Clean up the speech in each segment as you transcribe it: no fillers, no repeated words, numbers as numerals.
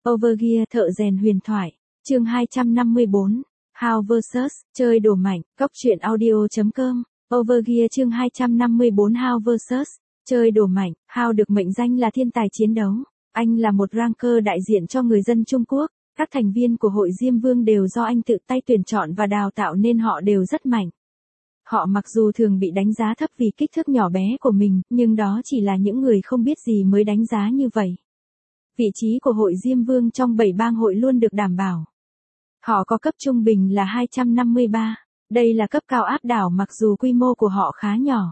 Overgear thợ rèn huyền thoại. Chương 254. How vs. Chơi đồ mạnh. Cóc truyện audio.com. Overgear chương 254 How vs. Chơi đồ mạnh. How được mệnh danh là thiên tài chiến đấu. Anh là một ranker đại diện cho người dân Trung Quốc. Các thành viên của hội Diêm Vương đều do anh tự tay tuyển chọn và đào tạo nên họ đều rất mạnh. Họ mặc dù thường bị đánh giá thấp vì kích thước nhỏ bé của mình, nhưng đó chỉ là những người không biết gì mới đánh giá như vậy. Vị trí của hội Diêm Vương trong 7 bang hội luôn được đảm bảo. Họ có cấp trung bình là 253. Đây là cấp cao áp đảo mặc dù quy mô của họ khá nhỏ.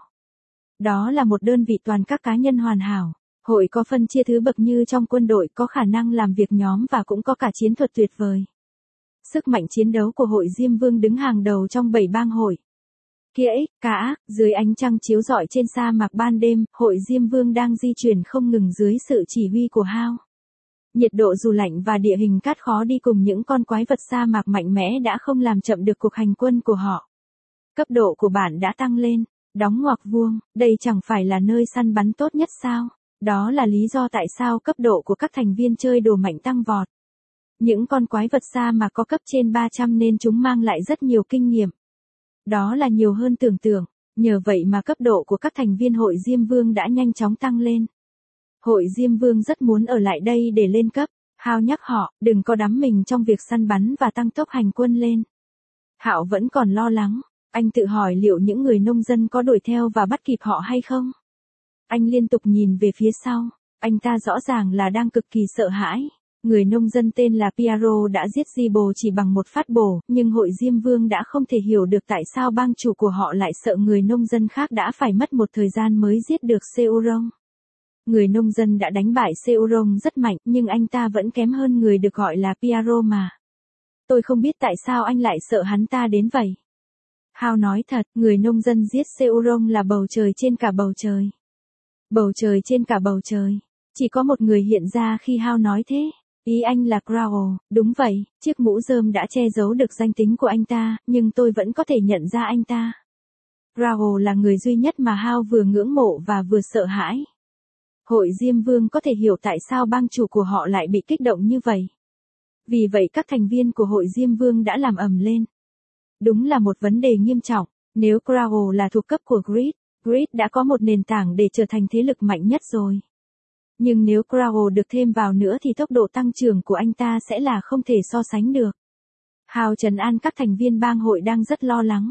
Đó là một đơn vị toàn các cá nhân hoàn hảo. Hội có phân chia thứ bậc như trong quân đội, có khả năng làm việc nhóm và cũng có cả chiến thuật tuyệt vời. Sức mạnh chiến đấu của hội Diêm Vương đứng hàng đầu trong 7 bang hội. Kia cả, dưới ánh trăng chiếu rọi trên sa mạc ban đêm, hội Diêm Vương đang di chuyển không ngừng dưới sự chỉ huy của How. Nhiệt độ dù lạnh và địa hình cát khó đi cùng những con quái vật sa mạc mạnh mẽ đã không làm chậm được cuộc hành quân của họ. Cấp độ của bạn đã tăng lên. Đóng ngoặc vuông, đây chẳng phải là nơi săn bắn tốt nhất sao? Đó là lý do tại sao cấp độ của các thành viên chơi đồ mạnh tăng vọt. Những con quái vật sa mạc có cấp trên 300 nên chúng mang lại rất nhiều kinh nghiệm. Đó là nhiều hơn tưởng tượng, nhờ vậy mà cấp độ của các thành viên hội Diêm Vương đã nhanh chóng tăng lên. Hội Diêm Vương rất muốn ở lại đây để lên cấp. Hao nhắc họ, đừng có đắm mình trong việc săn bắn và tăng tốc hành quân lên. Hạo vẫn còn lo lắng, anh tự hỏi liệu những người nông dân có đuổi theo và bắt kịp họ hay không? Anh liên tục nhìn về phía sau, anh ta rõ ràng là đang cực kỳ sợ hãi. Người nông dân tên là Piero đã giết Zibo chỉ bằng một phát bổ, nhưng hội Diêm Vương đã không thể hiểu được tại sao bang chủ của họ lại sợ người nông dân khác đã phải mất một thời gian mới giết được Seurong. Người nông dân đã đánh bại Seurong rất mạnh, nhưng anh ta vẫn kém hơn người được gọi là Piero mà. Tôi không biết tại sao anh lại sợ hắn ta đến vậy. Hao nói thật, người nông dân giết Seurong là bầu trời trên cả bầu trời. Bầu trời trên cả bầu trời. Chỉ có một người hiện ra khi Hao nói thế. Ý anh là Crow, đúng vậy, chiếc mũ rơm đã che giấu được danh tính của anh ta, nhưng tôi vẫn có thể nhận ra anh ta. Crow là người duy nhất mà Hao vừa ngưỡng mộ và vừa sợ hãi. Hội Diêm Vương có thể hiểu tại sao bang chủ của họ lại bị kích động như vậy. Vì vậy các thành viên của hội Diêm Vương đã làm ầm lên. Đúng là một vấn đề nghiêm trọng, nếu Crow là thuộc cấp của Grid đã có một nền tảng để trở thành thế lực mạnh nhất rồi. Nhưng nếu Crow được thêm vào nữa thì tốc độ tăng trưởng của anh ta sẽ là không thể so sánh được. Hao trấn an các thành viên bang hội đang rất lo lắng.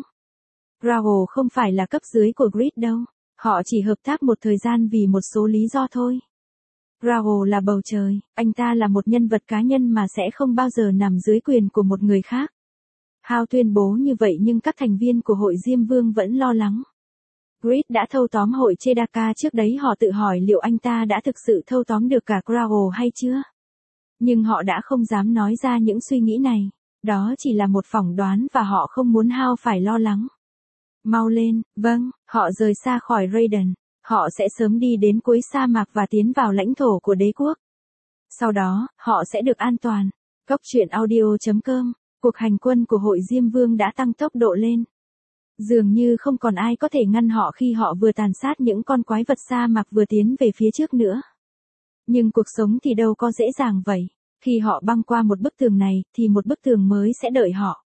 Crow không phải là cấp dưới của Grid đâu, họ chỉ hợp tác một thời gian vì một số lý do thôi. Crow là bầu trời, anh ta là một nhân vật cá nhân mà sẽ không bao giờ nằm dưới quyền của một người khác. Hao tuyên bố như vậy nhưng các thành viên của hội Diêm Vương vẫn lo lắng. Grid đã thâu tóm hội Chedaka trước đấy, họ tự hỏi liệu anh ta đã thực sự thâu tóm được cả Crow hay chưa. Nhưng họ đã không dám nói ra những suy nghĩ này. Đó chỉ là một phỏng đoán và họ không muốn Hao phải lo lắng. Mau lên, vâng, họ rời xa khỏi Raiden. Họ sẽ sớm đi đến cuối sa mạc và tiến vào lãnh thổ của đế quốc. Sau đó, họ sẽ được an toàn. Cóc truyện audio.com. Cuộc hành quân của hội Diêm Vương đã tăng tốc độ lên. Dường như không còn ai có thể ngăn họ khi họ vừa tàn sát những con quái vật sa mạc vừa tiến về phía trước nữa. Nhưng cuộc sống thì đâu có dễ dàng vậy. Khi họ băng qua một bức tường này, thì một bức tường mới sẽ đợi họ.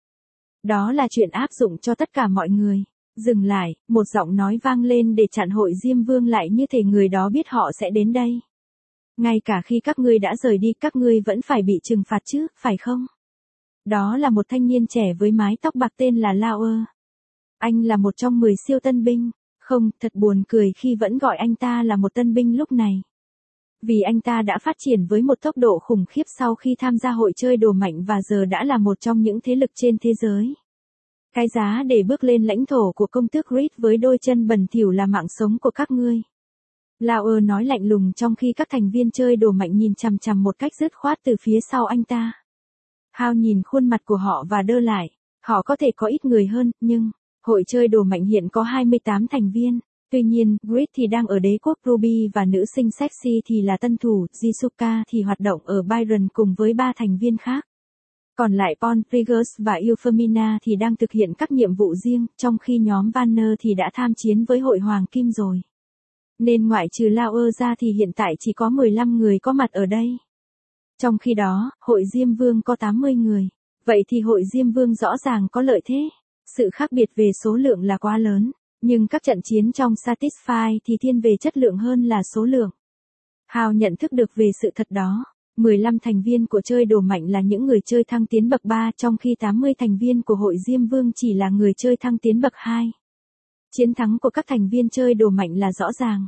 Đó là chuyện áp dụng cho tất cả mọi người. Dừng lại, một giọng nói vang lên để chặn hội Diêm Vương lại như thể người đó biết họ sẽ đến đây. Ngay cả khi các ngươi đã rời đi, các ngươi vẫn phải bị trừng phạt chứ, phải không? Đó là một thanh niên trẻ với mái tóc bạc tên là Lauer. Anh là một trong 10 siêu tân binh. Không, thật buồn cười khi vẫn gọi anh ta là một tân binh lúc này. Vì anh ta đã phát triển với một tốc độ khủng khiếp sau khi tham gia hội chơi đồ mạnh và giờ đã là một trong những thế lực trên thế giới. Cái giá để bước lên lãnh thổ của công tước Grid với đôi chân bẩn thỉu là mạng sống của các ngươi. Lauer nói lạnh lùng trong khi các thành viên chơi đồ mạnh nhìn chằm chằm một cách dứt khoát từ phía sau anh ta. Hao nhìn khuôn mặt của họ và đơ lại. Họ có thể có ít người hơn, nhưng hội chơi đồ mạnh hiện có 28 thành viên. Tuy nhiên, Grid thì đang ở đế quốc Ruby và nữ sinh sexy thì là tân thủ, Jisuka thì hoạt động ở Byron cùng với 3 thành viên khác. Còn lại Paul Frigus và Euphemina thì đang thực hiện các nhiệm vụ riêng, trong khi nhóm Banner thì đã tham chiến với hội Hoàng Kim rồi. Nên ngoại trừ Lauer ra thì hiện tại chỉ có 15 người có mặt ở đây. Trong khi đó, hội Diêm Vương có 80 người. Vậy thì hội Diêm Vương rõ ràng có lợi thế. Sự khác biệt về số lượng là quá lớn. Nhưng các trận chiến trong Satisfy thì thiên về chất lượng hơn là số lượng. Hao nhận thức được về sự thật đó. 15 thành viên của chơi đồ mạnh là những người chơi thăng tiến bậc 3, trong khi 80 thành viên của hội Diêm Vương chỉ là người chơi thăng tiến bậc 2. Chiến thắng của các thành viên chơi đồ mạnh là rõ ràng.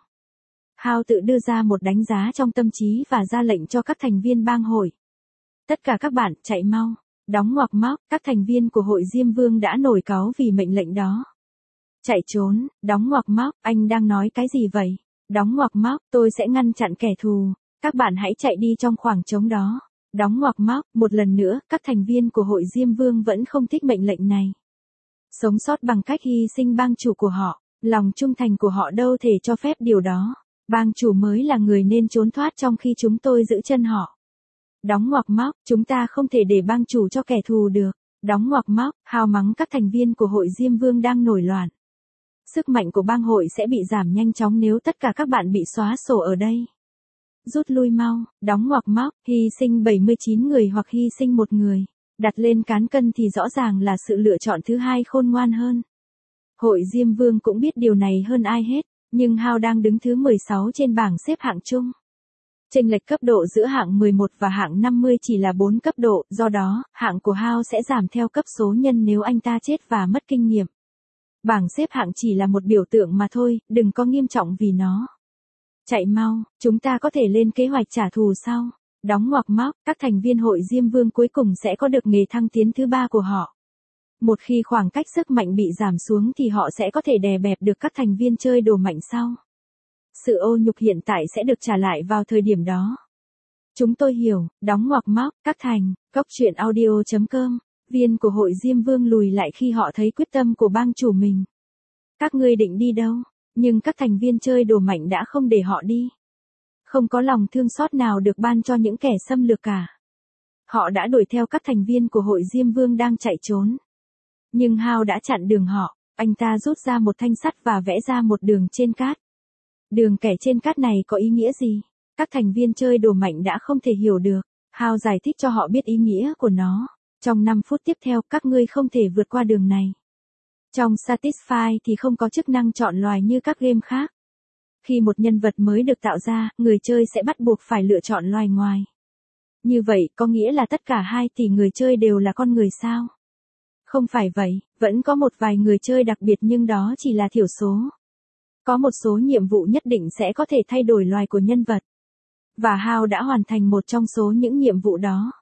Hao tự đưa ra một đánh giá trong tâm trí và ra lệnh cho các thành viên bang hội. Tất cả các bạn, chạy mau. Đóng ngoặc móc, các thành viên của hội Diêm Vương đã nổi cáu vì mệnh lệnh đó. Chạy trốn, đóng ngoặc móc, anh đang nói cái gì vậy? Đóng ngoặc móc, tôi sẽ ngăn chặn kẻ thù. Các bạn hãy chạy đi trong khoảng trống đó. Đóng ngoặc móc, một lần nữa, các thành viên của hội Diêm Vương vẫn không thích mệnh lệnh này. Sống sót bằng cách hy sinh bang chủ của họ, lòng trung thành của họ đâu thể cho phép điều đó. Bang chủ mới là người nên trốn thoát trong khi chúng tôi giữ chân họ. Đóng ngoặc móc, chúng ta không thể để bang chủ cho kẻ thù được. Đóng ngoặc móc, Hao mắng các thành viên của hội Diêm Vương đang nổi loạn. Sức mạnh của bang hội sẽ bị giảm nhanh chóng nếu tất cả các bạn bị xóa sổ ở đây. Rút lui mau, đóng ngoặc móc, hy sinh 79 người hoặc hy sinh một người. Đặt lên cán cân thì rõ ràng là sự lựa chọn thứ hai khôn ngoan hơn. Hội Diêm Vương cũng biết điều này hơn ai hết, nhưng Hao đang đứng thứ 16 trên bảng xếp hạng chung. Chênh lệch cấp độ giữa hạng 11 và hạng 50 chỉ là 4 cấp độ, do đó, hạng của Hao sẽ giảm theo cấp số nhân nếu anh ta chết và mất kinh nghiệm. Bảng xếp hạng chỉ là một biểu tượng mà thôi, đừng có nghiêm trọng vì nó. Chạy mau, chúng ta có thể lên kế hoạch trả thù sau. Đóng ngoặc móc, các thành viên hội Diêm Vương cuối cùng sẽ có được nghề thăng tiến thứ 3 của họ. Một khi khoảng cách sức mạnh bị giảm xuống thì họ sẽ có thể đè bẹp được các thành viên chơi đồ mạnh sau. Sự ô nhục hiện tại sẽ được trả lại vào thời điểm đó. Chúng tôi hiểu, đóng ngoặc móc, các thành, góc truyện audio.com, viên của hội Diêm Vương lùi lại khi họ thấy quyết tâm của bang chủ mình. Các ngươi định đi đâu? Nhưng các thành viên chơi đồ mạnh đã không để họ đi. Không có lòng thương xót nào được ban cho những kẻ xâm lược cả. Họ đã đuổi theo các thành viên của hội Diêm Vương đang chạy trốn. Nhưng Hao đã chặn đường họ, anh ta rút ra một thanh sắt và vẽ ra một đường trên cát. Đường kẻ trên cát này có ý nghĩa gì? Các thành viên chơi đồ mạnh đã không thể hiểu được. Hao giải thích cho họ biết ý nghĩa của nó. Trong 5 phút tiếp theo, các ngươi không thể vượt qua đường này. Trong Satisfy thì không có chức năng chọn loài như các game khác. Khi một nhân vật mới được tạo ra, người chơi sẽ bắt buộc phải lựa chọn loài ngoài. Như vậy có nghĩa là tất cả 2 tỷ người chơi đều là con người sao? Không phải vậy, vẫn có một vài người chơi đặc biệt nhưng đó chỉ là thiểu số. Có một số nhiệm vụ nhất định sẽ có thể thay đổi loài của nhân vật. Và Hao đã hoàn thành một trong số những nhiệm vụ đó.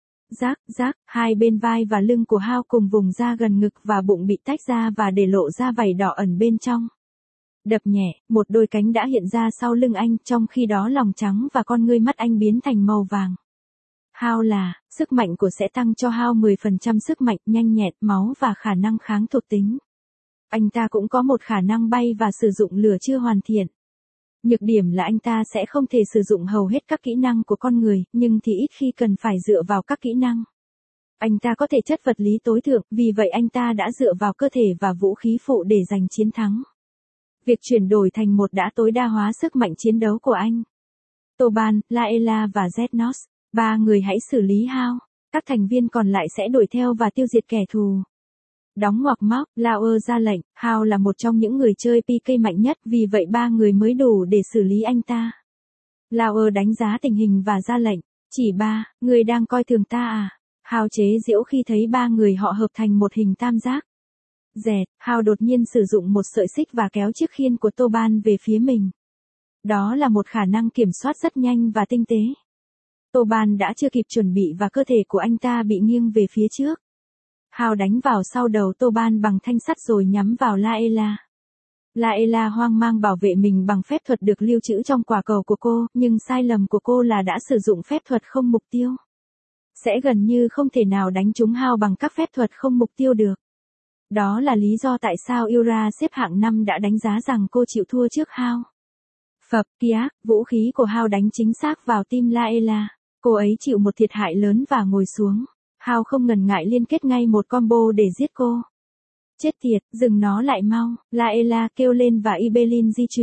Rác, hai bên vai và lưng của Hao cùng vùng da gần ngực và bụng bị tách ra và để lộ ra vảy đỏ ẩn bên trong. Đập nhẹ, một đôi cánh đã hiện ra sau lưng anh, trong khi đó lòng trắng và con ngươi mắt anh biến thành màu vàng. Hao là, sức mạnh của sẽ tăng cho Hao 10% sức mạnh, nhanh nhẹn, máu và khả năng kháng thuộc tính. Anh ta cũng có một khả năng bay và sử dụng lửa chưa hoàn thiện. Nhược điểm là anh ta sẽ không thể sử dụng hầu hết các kỹ năng của con người, nhưng thì ít khi cần phải dựa vào các kỹ năng. Anh ta có thể chất vật lý tối thượng, vì vậy anh ta đã dựa vào cơ thể và vũ khí phụ để giành chiến thắng. Việc chuyển đổi thành một đã tối đa hóa sức mạnh chiến đấu của anh. Toban, Laela và Zednos, 3 người hãy xử lý Hao. Các thành viên còn lại sẽ đuổi theo và tiêu diệt kẻ thù. Đóng ngoặc móc, Lauer ra lệnh, Hao là một trong những người chơi PK mạnh nhất, vì vậy 3 người mới đủ để xử lý anh ta. Lauer đánh giá tình hình và ra lệnh, chỉ 3, người đang coi thường ta à? Hao chế giễu khi thấy 3 người họ hợp thành một hình tam giác. Dẹt, Hao đột nhiên sử dụng một sợi xích và kéo chiếc khiên của Toban về phía mình. Đó là một khả năng kiểm soát rất nhanh và tinh tế. Toban đã chưa kịp chuẩn bị và cơ thể của anh ta bị nghiêng về phía trước. Hao đánh vào sau đầu Toban bằng thanh sắt rồi nhắm vào Laela. Laela hoang mang bảo vệ mình bằng phép thuật được lưu trữ trong quả cầu của cô, nhưng sai lầm của cô là đã sử dụng phép thuật không mục tiêu. Sẽ gần như không thể nào đánh trúng Hao bằng các phép thuật không mục tiêu được. Đó là lý do tại sao Yura xếp hạng 5 đã đánh giá rằng cô chịu thua trước Hao. Phập, Kiak, vũ khí của Hao đánh chính xác vào tim Laela. Cô ấy chịu một thiệt hại lớn và ngồi xuống. Hao không ngần ngại liên kết ngay một combo để giết cô. Chết tiệt, dừng nó lại mau, Laela kêu lên và Ibelin di chuyển.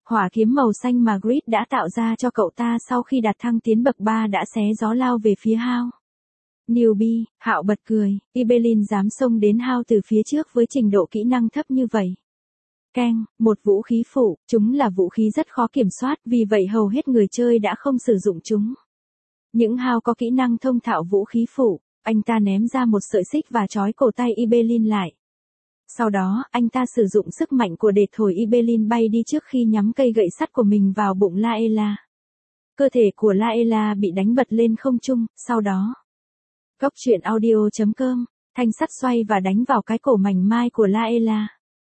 Hỏa kiếm màu xanh mà Grid đã tạo ra cho cậu ta sau khi đạt thăng tiến bậc 3 đã xé gió lao về phía Hao. Newbie, Hạo bật cười, Ibelin dám xông đến Hao từ phía trước với trình độ kỹ năng thấp như vậy. Keng, một vũ khí phụ, chúng là vũ khí rất khó kiểm soát, vì vậy hầu hết người chơi đã không sử dụng chúng. Những Hao có kỹ năng thông thạo vũ khí phụ, anh ta ném ra một sợi xích và trói cổ tay Ibelin lại. Sau đó, anh ta sử dụng sức mạnh của để thổi Ibelin bay đi trước khi nhắm cây gậy sắt của mình vào bụng Laela. Cơ thể của Laela bị đánh bật lên không trung, sau đó. Góc truyện audio.com, thanh sắt xoay và đánh vào cái cổ mảnh mai của Laela.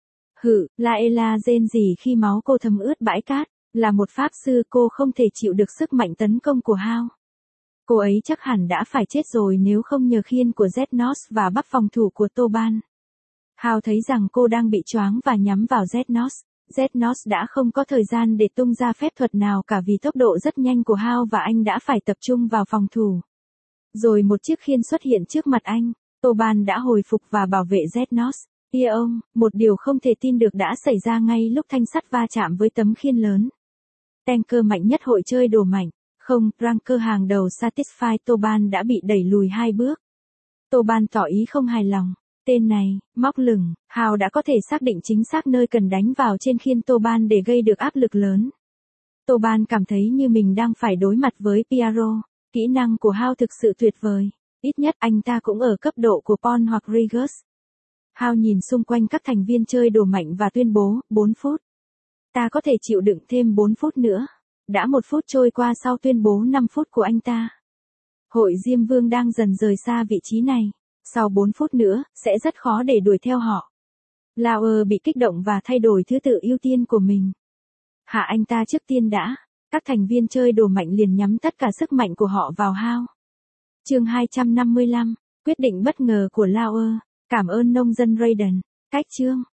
Laela rên rỉ khi máu cô thấm ướt bãi cát, là một pháp sư cô không thể chịu được sức mạnh tấn công của Hao. Cô ấy chắc hẳn đã phải chết rồi nếu không nhờ khiên của Zednos và bắp phòng thủ của Toban. Hao thấy rằng cô đang bị choáng và nhắm vào Zednos. Zednos đã không có thời gian để tung ra phép thuật nào cả vì tốc độ rất nhanh của Hao và anh đã phải tập trung vào phòng thủ. Rồi một chiếc khiên xuất hiện trước mặt anh, Toban đã hồi phục và bảo vệ Zednos. Ông, một điều không thể tin được đã xảy ra ngay lúc thanh sắt va chạm với tấm khiên lớn. Tanker mạnh nhất hội chơi đồ mạnh. Không, ranker hàng đầu Satisfy Toban đã bị đẩy lùi 2 bước. Toban tỏ ý không hài lòng. Tên này, móc lửng, Hao đã có thể xác định chính xác nơi cần đánh vào trên khiên Toban để gây được áp lực lớn. Toban cảm thấy như mình đang phải đối mặt với Piaro. Kỹ năng của Hao thực sự tuyệt vời. Ít nhất anh ta cũng ở cấp độ của Pawn hoặc Rigus. Hao nhìn xung quanh các thành viên chơi đồ mạnh và tuyên bố, 4 phút. Ta có thể chịu đựng thêm 4 phút nữa. Đã 1 phút trôi qua sau tuyên bố 5 phút của anh ta. Hội Diêm Vương đang dần rời xa vị trí này. Sau 4 phút nữa, sẽ rất khó để đuổi theo họ. Lauer bị kích động và thay đổi thứ tự ưu tiên của mình. Hạ anh ta trước tiên đã. Các thành viên chơi đồ mạnh liền nhắm tất cả sức mạnh của họ vào Hao. Chương 255, quyết định bất ngờ của Lauer. Cảm ơn nông dân Raiden. Cách chương.